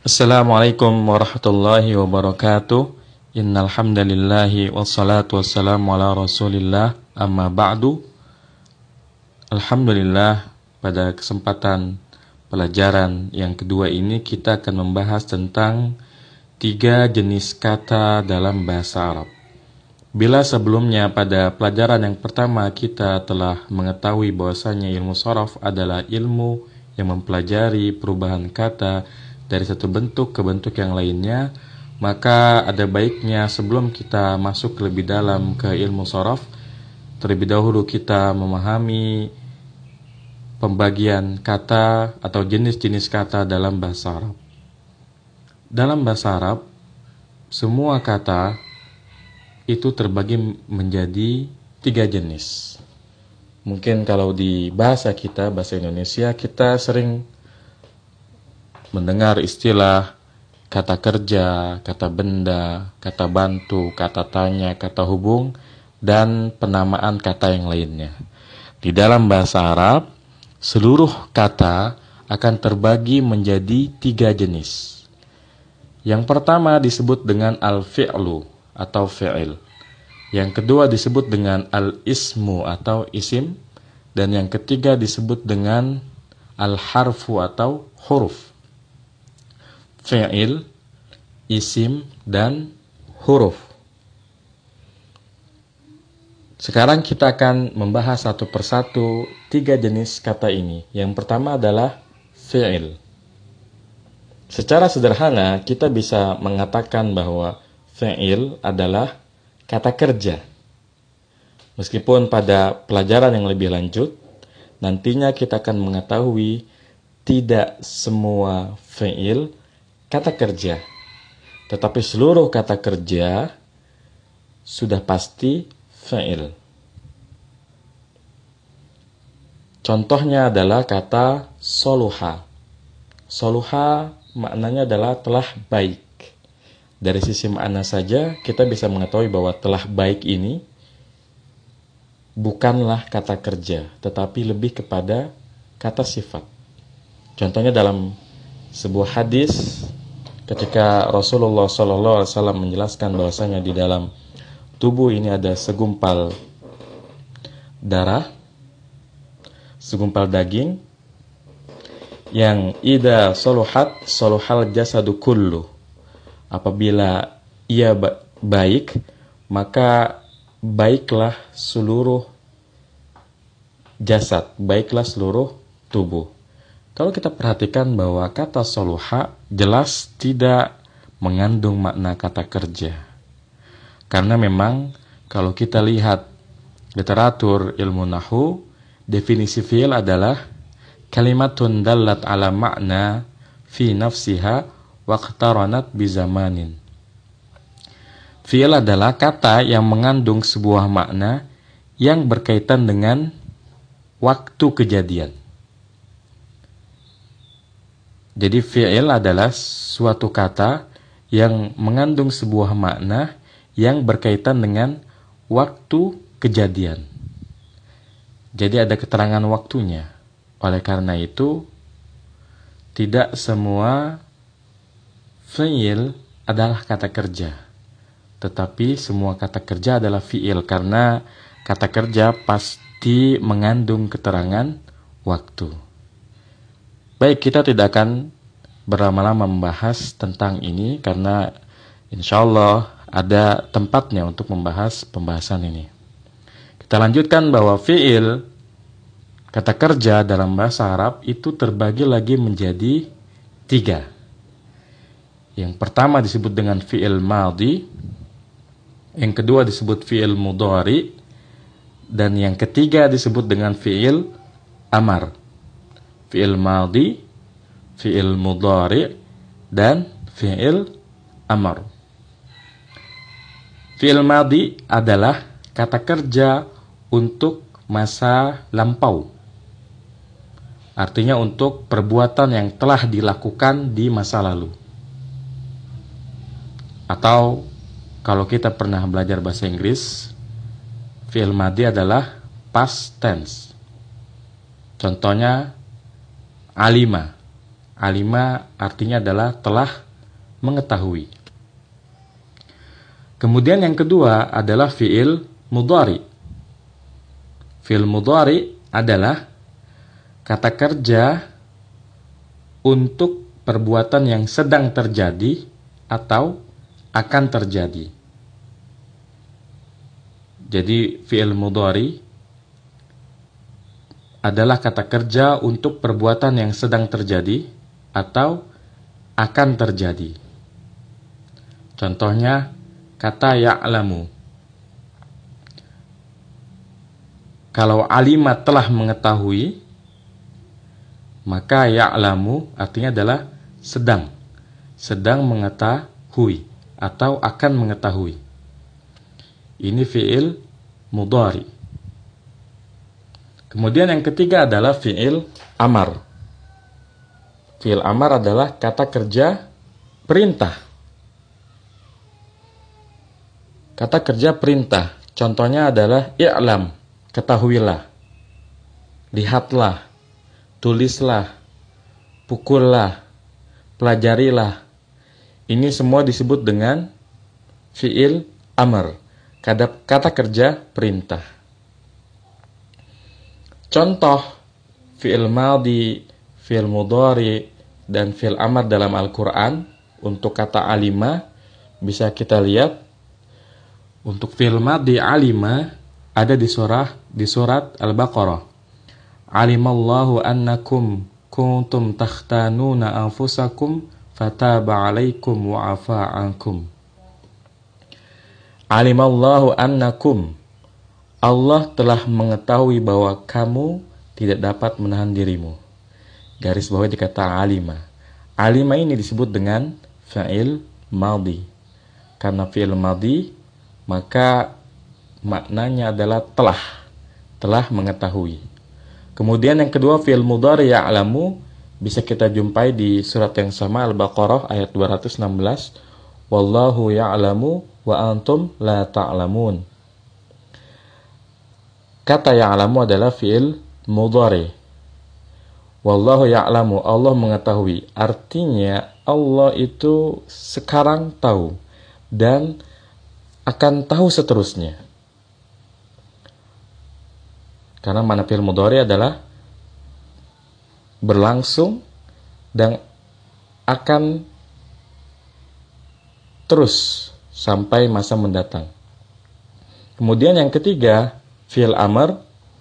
Assalamualaikum warahmatullahi wabarakatuh. Innal hamdalillahi wassalatu wassalamu ala Rasulillah. Amma ba'du. Alhamdulillah, pada kesempatan pelajaran yang kedua ini kita akan membahas tentang 3 jenis kata dalam bahasa Arab. Bila sebelumnya pada pelajaran yang pertama kita telah mengetahui bahwasanya ilmu sharaf adalah ilmu yang mempelajari perubahan kata dari satu bentuk ke bentuk yang lainnya, maka ada baiknya sebelum kita masuk lebih dalam ke ilmu sharaf, terlebih dahulu kita memahami pembagian kata atau jenis-jenis kata dalam bahasa Arab. Dalam bahasa Arab, semua kata itu terbagi menjadi 3 jenis. Mungkin kalau di bahasa kita, bahasa Indonesia, kita sering mendengar istilah kata kerja, kata benda, kata bantu, kata tanya, kata hubung, dan penamaan kata yang lainnya. Di dalam bahasa Arab, seluruh kata akan terbagi menjadi 3 jenis. Yang pertama disebut dengan al-fi'lu atau fi'il. Yang kedua disebut dengan al-ismu atau isim. Dan yang ketiga disebut dengan al-harfu atau huruf. Fi'il, isim, dan huruf. Sekarang kita akan membahas satu persatu 3 jenis kata ini. Yang pertama adalah fi'il. Secara sederhana kita bisa mengatakan bahwa fi'il adalah kata kerja. Meskipun pada pelajaran yang lebih lanjut, nantinya kita akan mengetahui tidak semua fi'il kata kerja, tetapi seluruh kata kerja sudah pasti fi'il. Contohnya adalah kata soluha. Soluha maknanya adalah telah baik. Dari sisi makna saja kita bisa mengetahui bahwa telah baik ini bukanlah kata kerja, tetapi lebih kepada kata sifat. Contohnya dalam sebuah hadis, ketika Rasulullah SAW menjelaskan bahwasanya di dalam tubuh ini ada segumpal darah, segumpal daging, yang idza soluhat soluhal jasadu kullu. Apabila ia baik, maka baiklah seluruh jasad, baiklah seluruh tubuh. Kalau kita perhatikan bahwa kata soluha jelas tidak mengandung makna kata kerja. Karena memang kalau kita lihat literatur ilmu nahwu, definisi fi'il adalah kalimatun dallat ala makna fi nafsiha waqtaranat bizamanin. Fi'il adalah kata yang mengandung sebuah makna yang berkaitan dengan waktu kejadian. Jadi fi'il adalah suatu kata yang mengandung sebuah makna yang berkaitan dengan waktu kejadian. Jadi ada keterangan waktunya. Oleh karena itu, tidak semua fi'il adalah kata kerja. Tetapi semua kata kerja adalah fi'il, karena kata kerja pasti mengandung keterangan waktu. Baik, kita tidak akan berlama-lama membahas tentang ini karena insya Allah ada tempatnya untuk membahas pembahasan ini. Kita lanjutkan bahwa fi'il, kata kerja dalam bahasa Arab itu terbagi lagi menjadi 3. Yang pertama disebut dengan fi'il madhi, yang kedua disebut fi'il mudhari, dan yang ketiga disebut dengan fi'il amar. Fi'il madhi, fi'il mudhari, dan fi'il amar. Fi'il madhi adalah kata kerja untuk masa lampau. Artinya untuk perbuatan yang telah dilakukan di masa lalu. Atau kalau kita pernah belajar bahasa Inggris, fi'il madhi adalah past tense. Contohnya alima. Alima artinya adalah telah mengetahui. Kemudian yang kedua adalah fi'il mudhari. Fi'il mudhari adalah kata kerja untuk perbuatan yang sedang terjadi atau akan terjadi. Jadi fi'il mudhari adalah kata kerja untuk perbuatan yang sedang terjadi atau akan terjadi. Contohnya kata ya'lamu. Kalau alima telah mengetahui, maka ya'lamu artinya adalah sedang mengetahui atau akan mengetahui. Ini fi'il mudhari. Kemudian yang ketiga adalah fi'il amar. Fi'il amar adalah kata kerja perintah. Kata kerja perintah. Contohnya adalah i'lam, ketahuilah. Lihatlah, tulislah, pukullah, pelajarilah. Ini semua disebut dengan fi'il amar. Kata kerja perintah. Contoh fi'il madhi, fi'il mudhari, dan fi'il amar dalam Al-Quran untuk kata alima bisa kita lihat. Untuk fi'il madhi alima ada di surat Al-Baqarah. Alimallahu annakum kuntum takhtanuna anfusakum fataba alaikum wa afa ankum. Alimallahu annakum, Allah telah mengetahui bahwa kamu tidak dapat menahan dirimu. Garis bawah dikata alima. Alima ini disebut dengan fa'il madhi. Karena fi'il madhi, maka maknanya adalah telah mengetahui. Kemudian yang kedua fi'il mudhari ya'lamu bisa kita jumpai di surat yang sama Al-Baqarah ayat 216. Wallahu ya'lamu wa antum la ta'lamun. Kata ya'lamu adalah fi'il mudhari. Wallahu ya'lamu, Allah mengetahui. Artinya Allah itu sekarang tahu dan akan tahu seterusnya. Karena mana fi'il mudhari adalah berlangsung dan akan terus sampai masa mendatang. Kemudian yang ketiga, fi'il amr,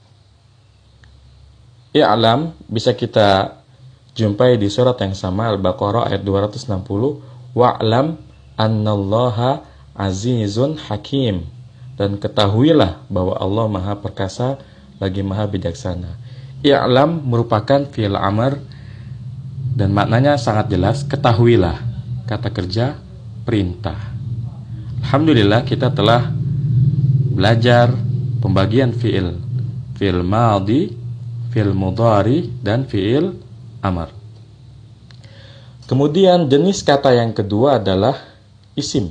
i'lam, bisa kita jumpai di surat yang sama Al-Baqarah ayat 260. Wa'lam annallaha azizun hakim. Dan ketahuilah bahwa Allah maha perkasa lagi maha bijaksana. I'lam merupakan fi'il amr dan maknanya sangat jelas, ketahuilah, kata kerja perintah. Alhamdulillah kita telah belajar pembagian fi'il madhi, fi'il mudhari, dan fi'il amr. Kemudian jenis kata yang kedua adalah isim.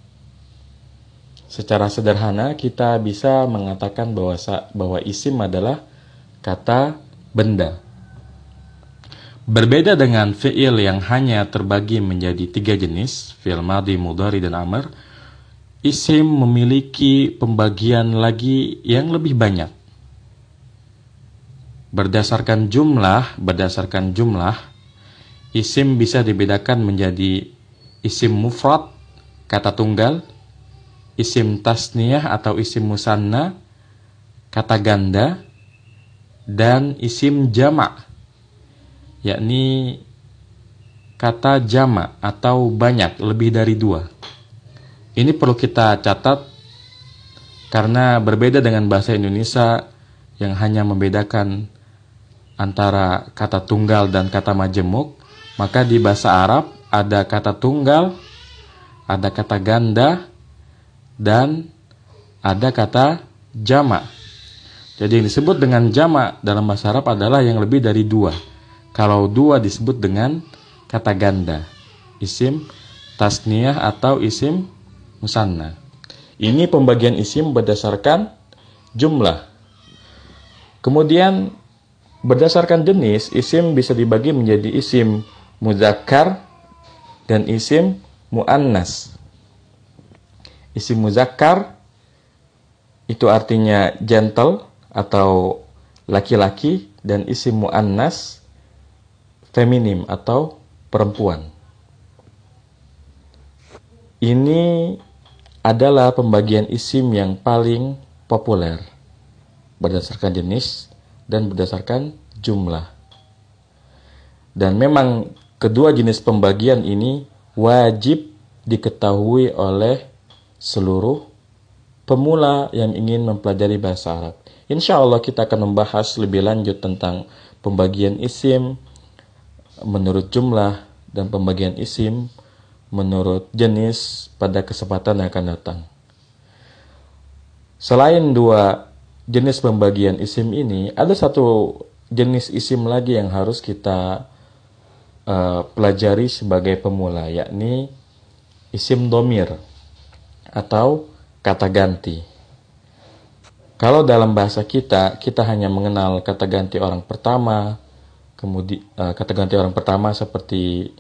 Secara sederhana kita bisa mengatakan bahwa isim adalah kata benda. Berbeda dengan fi'il yang hanya terbagi menjadi 3 jenis, fi'il madhi, mudhari, dan amr, isim memiliki pembagian lagi yang lebih banyak. Berdasarkan jumlah, isim bisa dibedakan menjadi isim mufrad, kata tunggal, isim tasniyah atau isim musanna, kata ganda, dan isim jama', yakni kata jama' atau banyak, lebih dari 2. Ini perlu kita catat karena berbeda dengan bahasa Indonesia yang hanya membedakan antara kata tunggal dan kata majemuk, maka di bahasa Arab ada kata tunggal, ada kata ganda, dan ada kata jama'. Jadi yang disebut dengan jama' dalam bahasa Arab adalah yang lebih dari 2. Kalau 2 disebut dengan kata ganda, isim tasniyah atau isim musanna. Ini pembagian isim berdasarkan jumlah. Kemudian berdasarkan jenis, isim bisa dibagi menjadi isim muzakkar dan isim muannas. Isim muzakkar itu artinya gentle atau laki-laki, dan isim muannas feminim atau perempuan. Ini adalah pembagian isim yang paling populer berdasarkan jenis dan berdasarkan jumlah. Dan memang kedua jenis pembagian ini wajib diketahui oleh seluruh pemula yang ingin mempelajari bahasa Arab. Insya Allah kita akan membahas lebih lanjut tentang pembagian isim menurut jumlah dan pembagian isim menurut jenis pada kesempatan yang akan datang. Selain dua jenis pembagian isim ini, ada satu jenis isim lagi yang harus kita pelajari sebagai pemula, yakni isim dhamir atau kata ganti. Kalau dalam bahasa kita hanya mengenal kata ganti orang pertama, kemudian kata ganti orang pertama seperti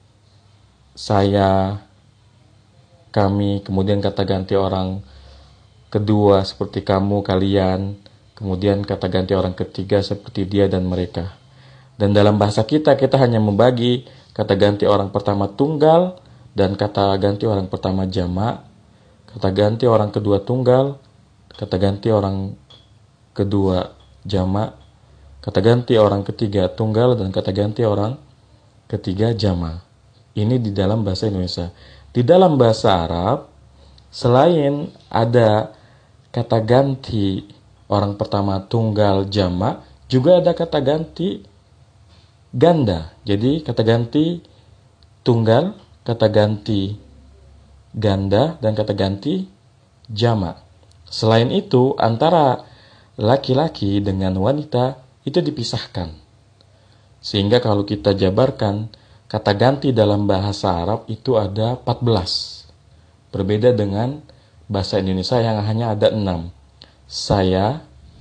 saya, kami, kemudian kata ganti orang kedua seperti kamu, kalian, kemudian kata ganti orang ketiga seperti dia dan mereka. Dan dalam bahasa kita hanya membagi kata ganti orang pertama tunggal dan kata ganti orang pertama jamak, kata ganti orang kedua tunggal, kata ganti orang kedua jamak, kata ganti orang ketiga tunggal, dan kata ganti orang ketiga jamak. Ini di dalam bahasa Indonesia. Di dalam bahasa Arab, selain ada kata ganti orang pertama tunggal jamak, juga ada kata ganti ganda. Jadi kata ganti tunggal, kata ganti ganda, dan kata ganti jamak. Selain itu, antara laki-laki dengan wanita itu dipisahkan. Sehingga kalau kita jabarkan, kata ganti dalam bahasa Arab itu ada 14. Berbeda dengan bahasa Indonesia yang hanya ada 6. Saya,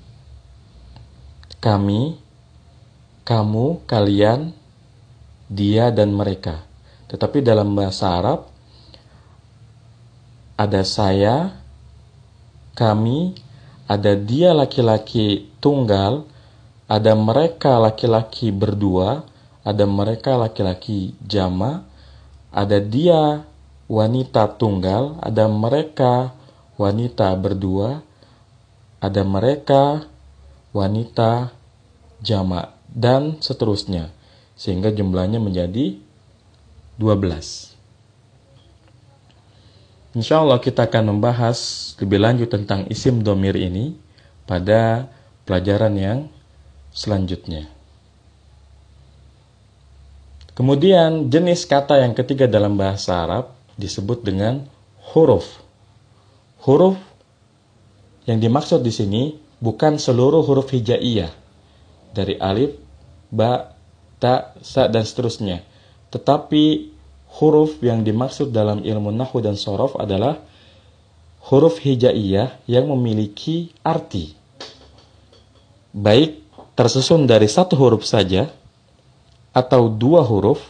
kami, kamu, kalian, dia, dan mereka. Tetapi dalam bahasa Arab ada saya, kami, ada dia laki-laki tunggal, ada mereka laki-laki berdua, ada mereka laki-laki jama, ada dia wanita tunggal, ada mereka wanita berdua, ada mereka wanita jama, dan seterusnya, sehingga jumlahnya menjadi 12. Insya Allah kita akan membahas lebih lanjut tentang isim dhamir ini pada pelajaran yang selanjutnya. Kemudian jenis kata yang ketiga dalam bahasa Arab disebut dengan huruf. Huruf yang dimaksud di sini bukan seluruh huruf hijaiyah dari alif, ba, ta, sa, dan seterusnya. Tetapi huruf yang dimaksud dalam ilmu nahwu dan shorof adalah huruf hijaiyah yang memiliki arti, baik tersusun dari satu huruf saja, atau 2 huruf,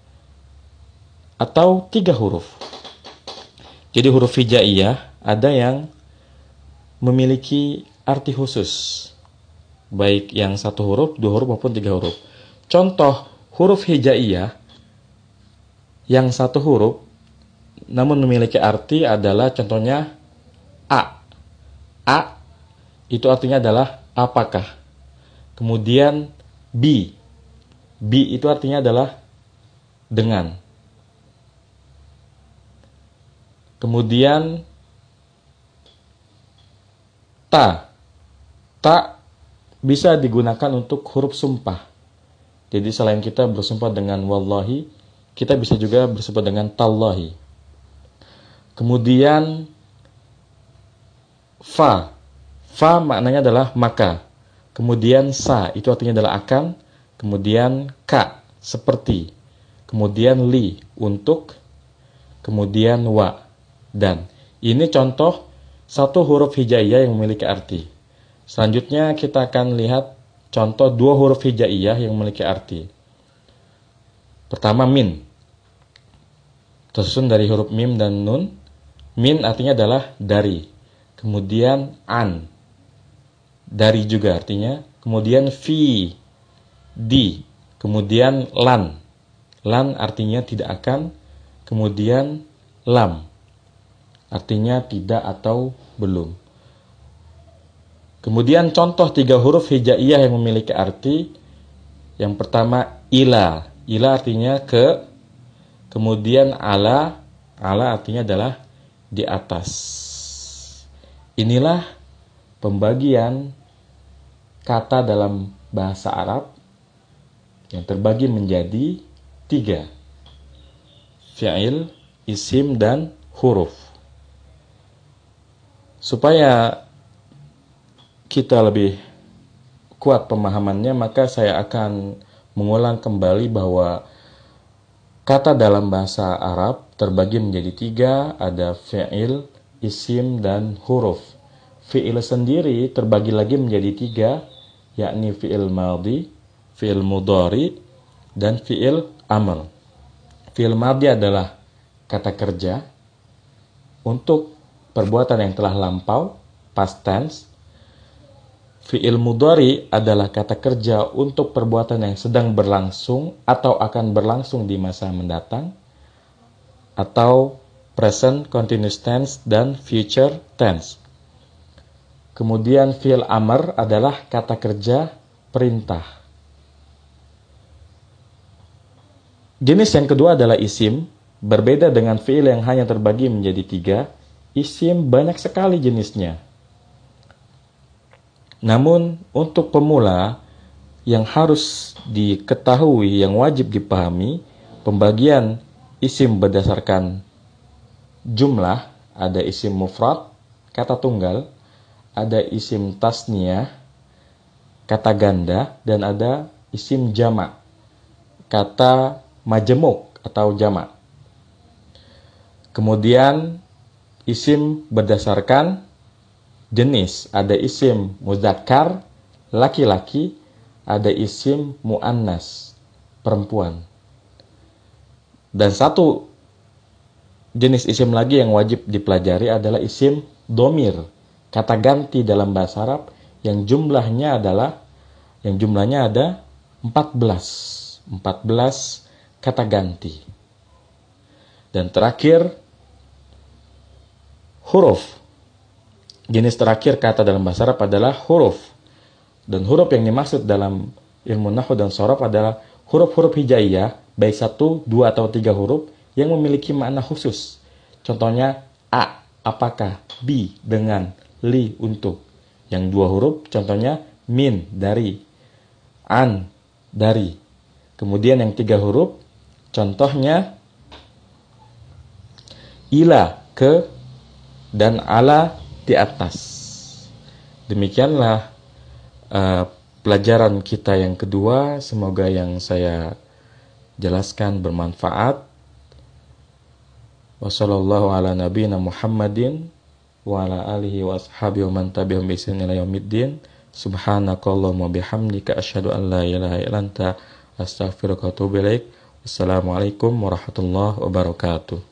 atau 3 huruf. Jadi huruf hijaiyah ada yang memiliki arti khusus, baik yang 1 huruf, 2 huruf, maupun 3 huruf. Contoh huruf hijaiyah yang 1 huruf namun memiliki arti adalah contohnya A. A itu artinya adalah apakah. Kemudian B. B itu artinya adalah dengan. Kemudian ta. Ta bisa digunakan untuk huruf sumpah. Jadi selain kita bersumpah dengan wallahi, kita bisa juga bersumpah dengan tallahi. Kemudian fa. Fa maknanya adalah maka. Kemudian sa itu artinya adalah akan. Kemudian ka seperti. Kemudian li untuk. Kemudian wa dan. Ini contoh 1 huruf hijaiyah yang memiliki arti. Selanjutnya kita akan lihat contoh 2 huruf hijaiyah yang memiliki arti. Pertama min, tersusun dari huruf mim dan nun. Min artinya adalah dari. Kemudian an, dari juga artinya. Kemudian fi, di. Kemudian lan, lan artinya tidak akan. Kemudian lam, artinya tidak atau belum. Kemudian contoh 3 huruf hijaiyah yang memiliki arti. Yang pertama ila, ila artinya ke. Kemudian ala, ala artinya adalah di atas. Inilah pembagian kata dalam bahasa Arab yang terbagi menjadi 3. Fi'il, isim, dan huruf. Supaya kita lebih kuat pemahamannya, maka saya akan mengulang kembali bahwa kata dalam bahasa Arab terbagi menjadi 3, ada fi'il, isim, dan huruf. Fi'il sendiri terbagi lagi menjadi 3, yakni fi'il madhi, fi'il mudhari, dan fi'il amr. Fi'il madhi adalah kata kerja untuk perbuatan yang telah lampau, past tense. Fi'il mudhari adalah kata kerja untuk perbuatan yang sedang berlangsung atau akan berlangsung di masa mendatang, atau present continuous tense dan future tense. Kemudian fi'il amr adalah kata kerja perintah. Jenis yang kedua adalah isim. Berbeda dengan fi'il yang hanya terbagi menjadi 3, isim banyak sekali jenisnya. Namun untuk pemula yang harus diketahui, yang wajib dipahami, pembagian isim berdasarkan jumlah. Ada isim mufrad, kata tunggal, ada isim tasniyah, kata ganda, dan ada isim jamak, kata majemuk atau jamak. Kemudian isim berdasarkan jenis, ada isim mudzakkar, laki-laki, ada isim muannas, perempuan. Dan satu jenis isim lagi yang wajib dipelajari adalah isim domir, kata ganti dalam bahasa Arab yang jumlahnya ada 14 kata ganti. Dan terakhir huruf. Jenis terakhir kata dalam bahasa Arab adalah huruf. Dan huruf yang dimaksud dalam ilmu nahwu dan shoraf adalah huruf-huruf hijaiyah, baik 1, 2, atau 3 huruf yang memiliki makna khusus. Contohnya a, apakah, bi, dengan, li, untuk. Yang 2 huruf, contohnya min, dari, an, dari. Kemudian yang 3 huruf, contohnya ila, ke, dan ala, di atas. Demikianlah pelajaran kita yang kedua. Semoga yang saya jelaskan bermanfaat. Wassallallahu ala nabiyina Muhammadin wa ala alihi wa ashabihi wa man tabi'ahum bi ihsan ila yaumiddin. Subhanakallahumma bihamdika asyhadu an la ilaha illa anta astaghfiruka wa atubu ilaik. Wassalamualaikum warahmatullahi wabarakatuh.